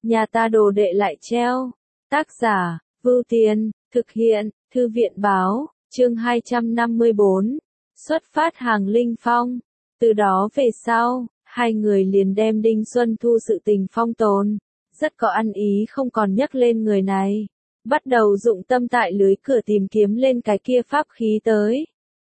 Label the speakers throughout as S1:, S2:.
S1: nhà ta đồ đệ lại treo. Tác giả, Vưu Tiền, thực hiện, Thư viện báo, chương 254, xuất phát hàng Linh Phong. Từ đó về sau, hai người liền đem Đinh Xuân Thu sự tình phong tồn, rất có ăn ý không còn nhắc lên người này. Bắt đầu dụng tâm tại lưới cửa tìm kiếm lên cái kia pháp khí tới.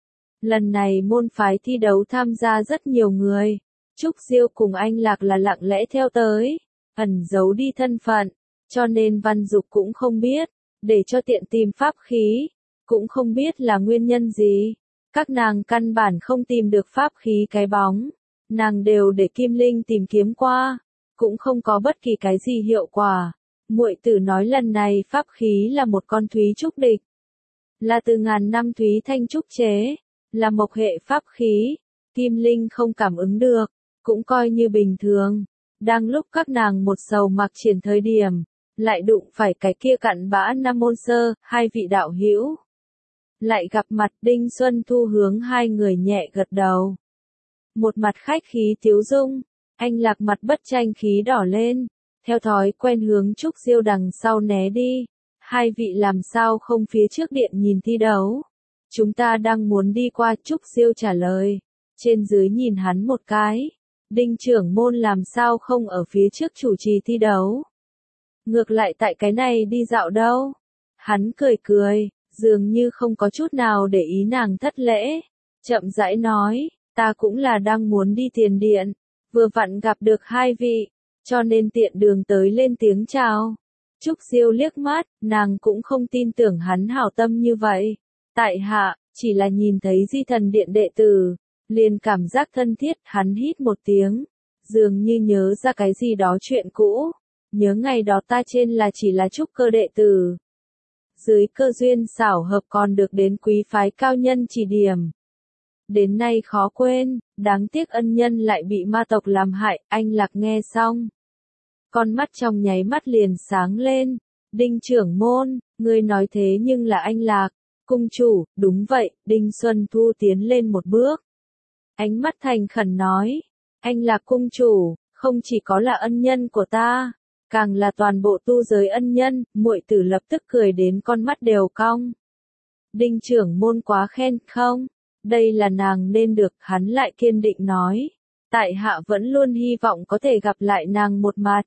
S1: Lần này môn phái thi đấu tham gia rất nhiều người. Trúc Diêu cùng Anh Lạc là lặng lẽ theo tới, ẩn giấu đi thân phận, cho nên Văn Dục cũng không biết, để cho tiện tìm pháp khí, cũng không biết là nguyên nhân gì. Các nàng căn bản không tìm được pháp khí cái bóng, nàng đều để Kim Linh tìm kiếm qua, cũng không có bất kỳ cái gì hiệu quả. Muội tử nói lần này pháp khí là một con thúy trúc địch, là từ ngàn năm thúy thanh trúc chế, là mộc hệ pháp khí. Kim Linh không cảm ứng được, cũng coi như bình thường. Đang lúc các nàng một sầu mặc triển thời điểm, lại đụng phải cái kia cặn bã Nam Môn Sơ, hai vị đạo hữu. Lại gặp mặt Đinh Xuân Thu hướng hai người nhẹ gật đầu. Một mặt khách khí tiếu dung, Anh Lạc mặt bất tranh khí đỏ lên, theo thói quen hướng Trúc Diêu đằng sau né đi. Hai vị làm sao không phía trước điện nhìn thi đấu? Chúng ta đang muốn đi qua. Trúc Diêu trả lời, trên dưới nhìn hắn một cái. Đinh trưởng môn làm sao không ở phía trước chủ trì thi đấu? Ngược lại tại cái này đi dạo đâu? Hắn cười cười, dường như không có chút nào để ý nàng thất lễ. Chậm rãi nói, ta cũng là đang muốn đi tiền điện, vừa vặn gặp được hai vị, cho nên tiện đường tới lên tiếng chào. Trúc Diêu liếc mắt, nàng cũng không tin tưởng hắn hảo tâm như vậy. Tại hạ, chỉ là nhìn thấy Di Thần Điện đệ tử, liền cảm giác thân thiết. Hắn hít một tiếng, dường như nhớ ra cái gì đó chuyện cũ. Nhớ ngày đó ta trên là chỉ là trúc cơ đệ tử, dưới cơ duyên xảo hợp còn được đến quý phái cao nhân chỉ điểm. Đến nay khó quên, đáng tiếc ân nhân lại bị ma tộc làm hại. Anh Lạc nghe xong, con mắt trong nháy mắt liền sáng lên. Đinh trưởng môn, ngươi nói thế nhưng là Anh Lạc. Cung chủ, đúng vậy. Đinh Xuân Thu tiến lên một bước, ánh mắt thành khẩn nói, Anh Lạc cung chủ, không chỉ có là ân nhân của ta, càng là toàn bộ tu giới ân nhân. Muội tử lập tức cười đến con mắt đều cong. Đinh trưởng môn quá khen không? Đây là nàng nên được. Hắn lại kiên định nói, tại hạ vẫn luôn hy vọng có thể gặp lại nàng một mặt.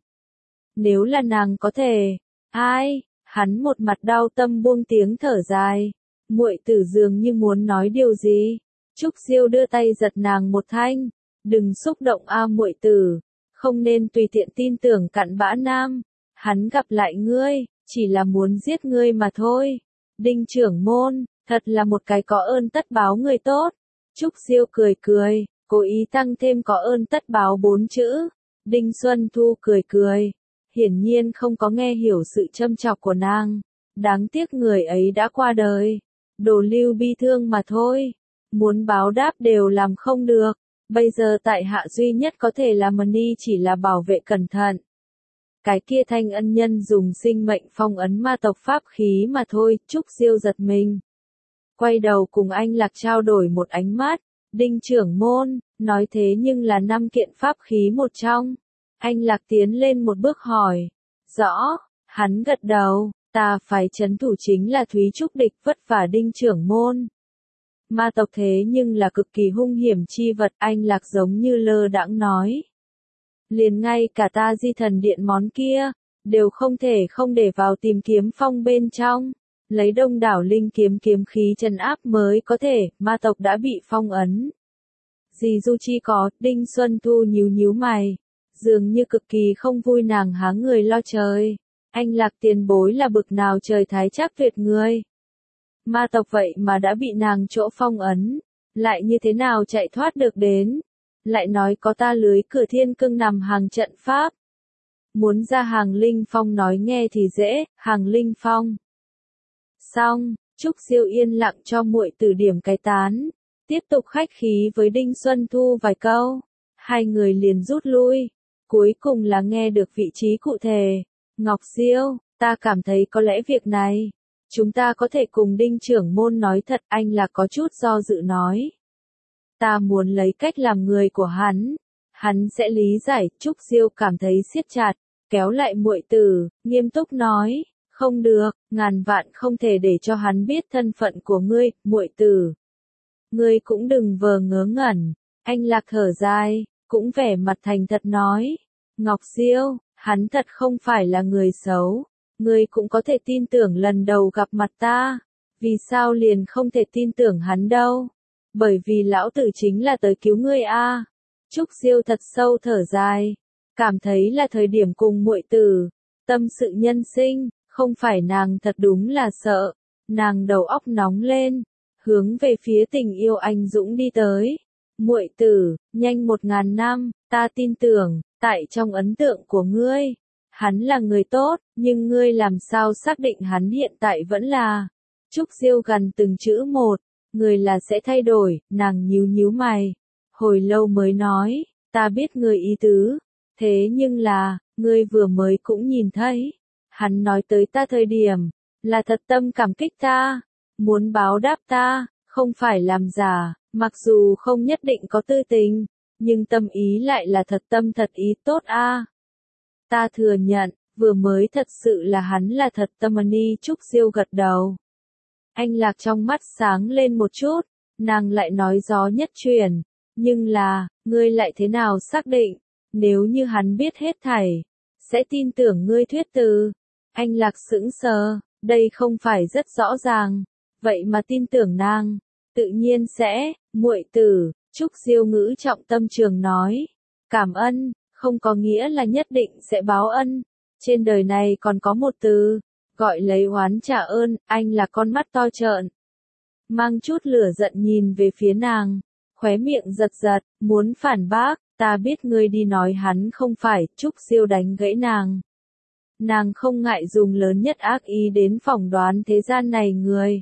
S1: Nếu là nàng có thể, ai? Hắn một mặt đau tâm buông tiếng thở dài. Muội tử dường như muốn nói điều gì. Trúc Diêu đưa tay giật nàng một thanh, đừng xúc động a muội tử, không nên tùy tiện tin tưởng cặn bã nam. Hắn gặp lại ngươi, chỉ là muốn giết ngươi mà thôi. Đinh trưởng môn, thật là một cái có ơn tất báo người tốt. Trúc Diêu cười cười, cố ý tăng thêm có ơn tất báo 4 chữ. Đinh Xuân Thu cười cười, hiển nhiên không có nghe hiểu sự châm chọc của nàng. Đáng tiếc người ấy đã qua đời, đồ lưu bi thương mà thôi. Muốn báo đáp đều làm không được. Bây giờ tại hạ duy nhất có thể làm ni chỉ là bảo vệ cẩn thận. Cái kia thanh ân nhân dùng sinh mệnh phong ấn ma tộc pháp khí mà thôi. Trúc Diêu giật mình, quay đầu cùng Anh Lạc trao đổi một ánh mắt. Đinh trưởng môn, nói thế nhưng là 5 kiện pháp khí một trong. Anh Lạc tiến lên một bước hỏi. Rõ. Hắn gật đầu, ta phải trấn thủ chính là thúy trúc địch. Vất vả Đinh trưởng môn. Ma tộc thế nhưng là cực kỳ hung hiểm chi vật. Anh Lạc giống như lơ đãng nói, liền ngay cả ta Di Thần Điện món kia, đều không thể không để vào tìm kiếm phong bên trong. Lấy đông đảo linh kiếm kiếm khí trấn áp mới có thể. Ma tộc đã bị phong ấn. Dì Du Chi có. Đinh Xuân Thu nhíu nhíu mày, dường như cực kỳ không vui. Nàng há người lo trời. Anh Lạc tiền bối là bực nào trời thái trác tuyệt người. Ma tộc vậy mà đã bị nàng chỗ phong ấn, lại như thế nào chạy thoát được đến? Lại nói có ta lưới cửa thiên cương nằm hàng trận pháp. Muốn ra hàng Linh Phong nói nghe thì dễ. Hàng Linh Phong. Xong, Trúc Diêu yên lặng cho muội tử điểm cái tán, tiếp tục khách khí với Đinh Xuân Thu vài câu. Hai người liền rút lui, cuối cùng là nghe được vị trí cụ thể. Ngọc Diêu, ta cảm thấy có lẽ việc này chúng ta có thể cùng Đinh trưởng môn nói thật. Anh là có chút do dự nói, ta muốn lấy cách làm người của hắn sẽ lý giải. Trúc Diêu cảm thấy siết chặt, kéo lại muội tử, nghiêm túc nói, không được, ngàn vạn không thể để cho hắn biết thân phận của ngươi, muội tử. Ngươi cũng đừng vờ ngớ ngẩn. Anh Lạc thở dài, cũng vẻ mặt thành thật nói, Ngọc Diêu, hắn thật không phải là người xấu, ngươi cũng có thể tin tưởng lần đầu gặp mặt ta, vì sao liền không thể tin tưởng hắn đâu, bởi vì lão tử chính là tới cứu ngươi a. Trúc Diêu thật sâu thở dài, cảm thấy là thời điểm cùng muội tử, tâm sự nhân sinh, không phải nàng thật đúng là sợ, nàng đầu óc nóng lên, hướng về phía tình yêu anh dũng đi tới. Muội tử, nhanh 1000 năm, ta tin tưởng, tại trong ấn tượng của ngươi, hắn là người tốt, nhưng ngươi làm sao xác định hắn hiện tại vẫn là. Trúc Diêu gần từng chữ một, người là sẽ thay đổi, nàng nhíu nhíu mày, hồi lâu mới nói, ta biết ngươi ý tứ, thế nhưng là, ngươi vừa mới cũng nhìn thấy, hắn nói tới ta thời điểm, là thật tâm cảm kích ta, muốn báo đáp ta, không phải làm giả, mặc dù không nhất định có tư tình, nhưng tâm ý lại là thật tâm thật ý tốt a. Ta thừa nhận, vừa mới thật sự là hắn là thật tâm Ni. Trúc Diêu gật đầu. Anh Lạc trong mắt sáng lên một chút, nàng lại nói gió nhất truyền, nhưng là, ngươi lại thế nào xác định, nếu như hắn biết hết thảy, sẽ tin tưởng ngươi thuyết từ. Anh Lạc sững sờ, đây không phải rất rõ ràng, vậy mà tin tưởng nàng, tự nhiên sẽ, muội tử. Trúc Diêu ngữ trọng tâm trường nói, cảm ơn, không có nghĩa là nhất định sẽ báo ân, trên đời này còn có một từ, gọi lấy oán trả ơn. Anh là con mắt to trợn, mang chút lửa giận nhìn về phía nàng, khóe miệng giật giật, muốn phản bác, ta biết ngươi đi nói hắn không phải. Trúc Diêu đánh gãy nàng. Nàng không ngại dùng lớn nhất ác ý đến phỏng đoán thế gian này người.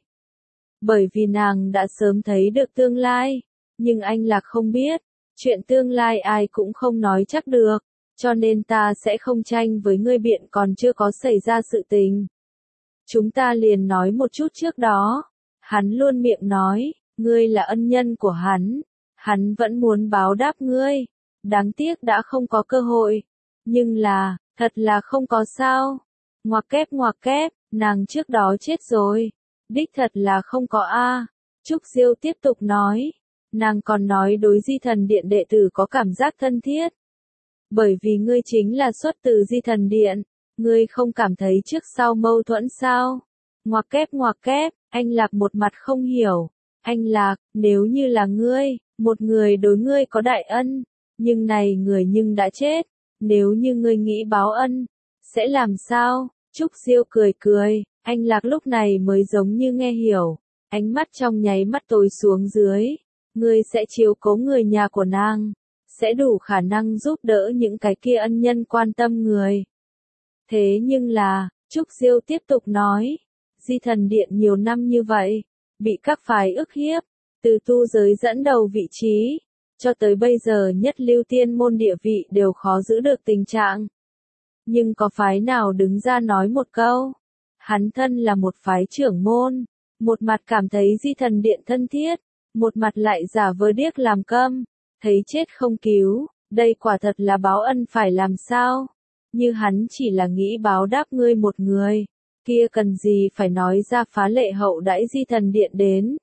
S1: Bởi vì nàng đã sớm thấy được tương lai, nhưng anh Lạc không biết, chuyện tương lai ai cũng không nói chắc được, cho nên ta sẽ không tranh với ngươi biện còn chưa có xảy ra sự tình. Chúng ta liền nói một chút trước đó, hắn luôn miệng nói, ngươi là ân nhân của hắn vẫn muốn báo đáp ngươi, đáng tiếc đã không có cơ hội, nhưng là, thật là không có sao. Ngoặc kép, nàng trước đó chết rồi, đích thật là không có a. Trúc Diêu tiếp tục nói, nàng còn nói đối Di Thần Điện đệ tử có cảm giác thân thiết. Bởi vì ngươi chính là xuất từ Di Thần Điện, ngươi không cảm thấy trước sau mâu thuẫn sao? Ngoặc kép, anh Lạc một mặt không hiểu. Anh Lạc, nếu như là ngươi, một người đối ngươi có đại ân, nhưng này người nhưng đã chết, nếu như ngươi nghĩ báo ân, sẽ làm sao? Trúc Diêu cười, anh Lạc lúc này mới giống như nghe hiểu, ánh mắt trong nháy mắt tối xuống dưới, ngươi sẽ chiếu cố người nhà của nàng, sẽ đủ khả năng giúp đỡ những cái kia ân nhân quan tâm người. Thế nhưng là, Trúc Diêu tiếp tục nói, Di Thần Điện nhiều năm như vậy, bị các phái ức hiếp, từ tu giới dẫn đầu vị trí, cho tới bây giờ nhất lưu tiên môn địa vị đều khó giữ được tình trạng. Nhưng có phái nào đứng ra nói một câu, hắn thân là một phái trưởng môn, một mặt cảm thấy Di Thần Điện thân thiết, một mặt lại giả vờ điếc làm câm, thấy chết không cứu, đây quả thật là báo ân phải làm sao? Như hắn chỉ là nghĩ báo đáp ngươi một người, kia cần gì phải nói ra phá lệ hậu đãi Di Thần Điện đến.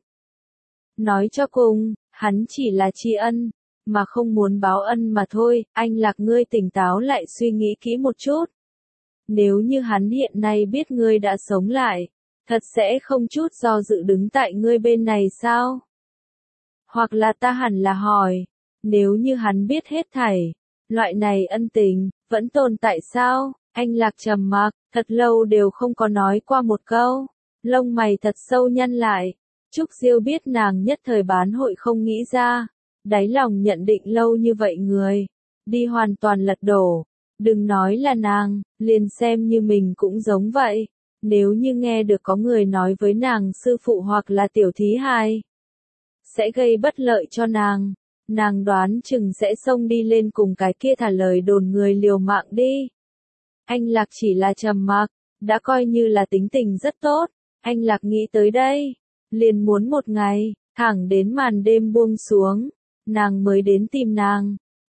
S1: Nói cho cùng, hắn chỉ là tri ân, mà không muốn báo ân mà thôi. Anh Lạc, ngươi tỉnh táo lại suy nghĩ kỹ một chút. Nếu như hắn hiện nay biết ngươi đã sống lại, thật sẽ không chút do dự đứng tại ngươi bên này sao? Hoặc là ta hẳn là hỏi, nếu như hắn biết hết thảy, loại này ân tình, vẫn tồn tại sao? Anh Lạc trầm mặc, thật lâu đều không có nói qua một câu, lông mày thật sâu nhăn lại. Trúc Diêu biết nàng nhất thời bán hội không nghĩ ra, đáy lòng nhận định lâu như vậy người, đi hoàn toàn lật đổ. Đừng nói là nàng, liền xem như mình cũng giống vậy. Nếu như nghe được có người nói với nàng sư phụ hoặc là tiểu thí hài, sẽ gây bất lợi cho nàng đoán chừng sẽ xông đi lên cùng cái kia thả lời đồn người liều mạng đi. Anh Lạc chỉ là trầm mặc, đã coi như là tính tình rất tốt. Anh Lạc nghĩ tới đây, liền muốn một ngày, thẳng đến màn đêm buông xuống, nàng mới đến tìm nàng.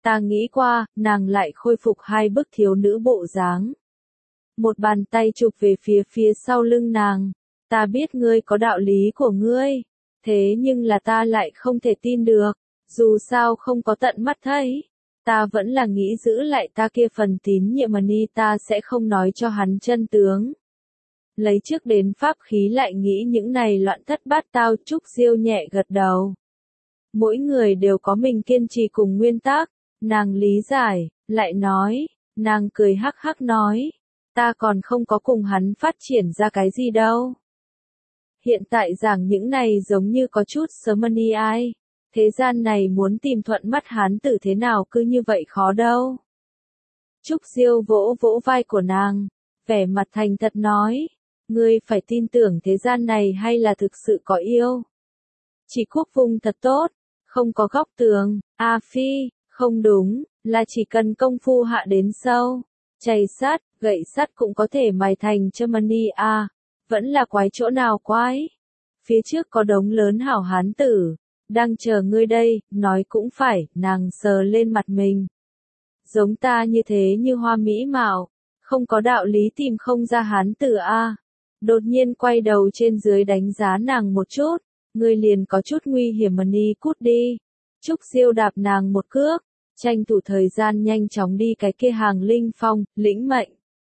S1: Ta nghĩ qua, nàng lại khôi phục hai bức thiếu nữ bộ dáng. Một bàn tay chụp về phía sau lưng nàng. Ta biết ngươi có đạo lý của ngươi, thế nhưng là ta lại không thể tin được, dù sao không có tận mắt thấy. Ta vẫn là nghĩ giữ lại ta kia phần tín nhiệm ni ta sẽ không nói cho hắn chân tướng. Lấy trước đến pháp khí lại nghĩ những này loạn thất bát tao. Trúc Diêu nhẹ gật đầu. Mỗi người đều có mình kiên trì cùng nguyên tắc, nàng lý giải, lại nói, nàng cười hắc hắc nói, ta còn không có cùng hắn phát triển ra cái gì đâu. Hiện tại giảng những này giống như có chút sớm ni ai. Thế gian này muốn tìm thuận mắt hán tử thế nào cứ như vậy khó đâu. Trúc Diêu vỗ vỗ vai của nàng, vẻ mặt thành thật nói, ngươi phải tin tưởng thế gian này hay là thực sự có yêu. Chỉ quốc vùng thật tốt, không có góc tường, phi, không đúng, là chỉ cần công phu hạ đến sâu, chày sắt, gậy sắt cũng có thể mài thành châm vẫn là quái chỗ nào quái. Phía trước có đống lớn hảo hán tử, đang chờ ngươi đây, nói cũng phải, nàng sờ lên mặt mình. Giống ta như thế như hoa mỹ mạo, không có đạo lý tìm không ra hán tử Đột nhiên quay đầu trên dưới đánh giá nàng một chút, ngươi liền có chút nguy hiểm ni cút đi. Trúc Diêu đạp nàng một cước, tranh thủ thời gian nhanh chóng đi cái kia hàng linh phong, lĩnh mệnh.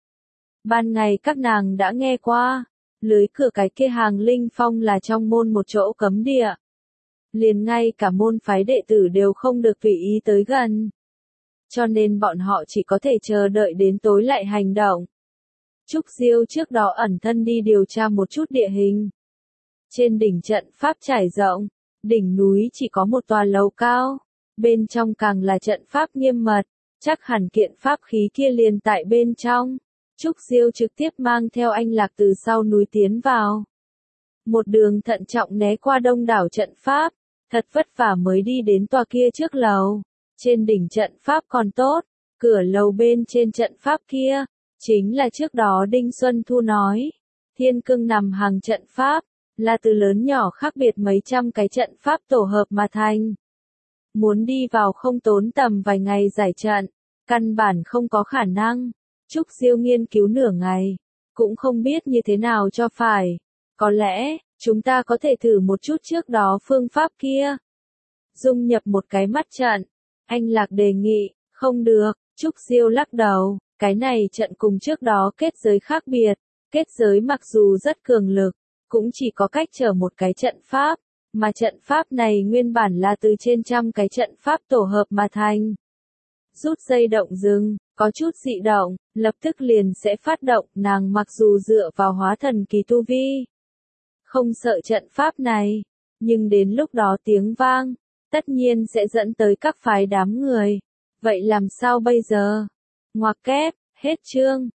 S1: Ban ngày các nàng đã nghe qua, lưới cửa cái kia hàng linh phong là trong môn một chỗ cấm địa. Liền ngay cả môn phái đệ tử đều không được tùy ý tới gần. Cho nên bọn họ chỉ có thể chờ đợi đến tối lại hành động. Trúc Diêu trước đó ẩn thân đi điều tra một chút địa hình. Trên đỉnh trận pháp trải rộng, đỉnh núi chỉ có một tòa lầu cao, bên trong càng là trận pháp nghiêm mật, chắc hẳn kiện pháp khí kia liền tại bên trong. Trúc Diêu trực tiếp mang theo anh Lạc từ sau núi tiến vào. Một đường thận trọng né qua đông đảo trận pháp, thật vất vả mới đi đến tòa kia trước lầu. Trên đỉnh trận pháp còn tốt, cửa lầu bên trên trận pháp kia, chính là trước đó Đinh Xuân Thu nói. Thiên cương nằm hàng trận pháp, là từ lớn nhỏ khác biệt mấy trăm cái trận pháp tổ hợp mà thành. Muốn đi vào không tốn tầm vài ngày giải trận, căn bản không có khả năng. Trúc Diêu nghiên cứu nửa ngày, cũng không biết như thế nào cho phải. Có lẽ, chúng ta có thể thử một chút trước đó phương pháp kia. Dung nhập một cái mắt trận. Anh Lạc đề nghị, không được, Trúc Diêu lắc đầu, cái này trận cùng trước đó kết giới khác biệt. Kết giới mặc dù rất cường lực, cũng chỉ có cách trở một cái trận pháp, mà trận pháp này nguyên bản là từ trên trăm cái trận pháp tổ hợp mà thành. Rút dây động dừng, có chút dị động, lập tức liền sẽ phát động, nàng mặc dù dựa vào hóa thần kỳ tu vi. Không sợ trận pháp này, nhưng đến lúc đó tiếng vang, tất nhiên sẽ dẫn tới các phái đám người. Vậy làm sao bây giờ? Ngoặc kép, hết chương.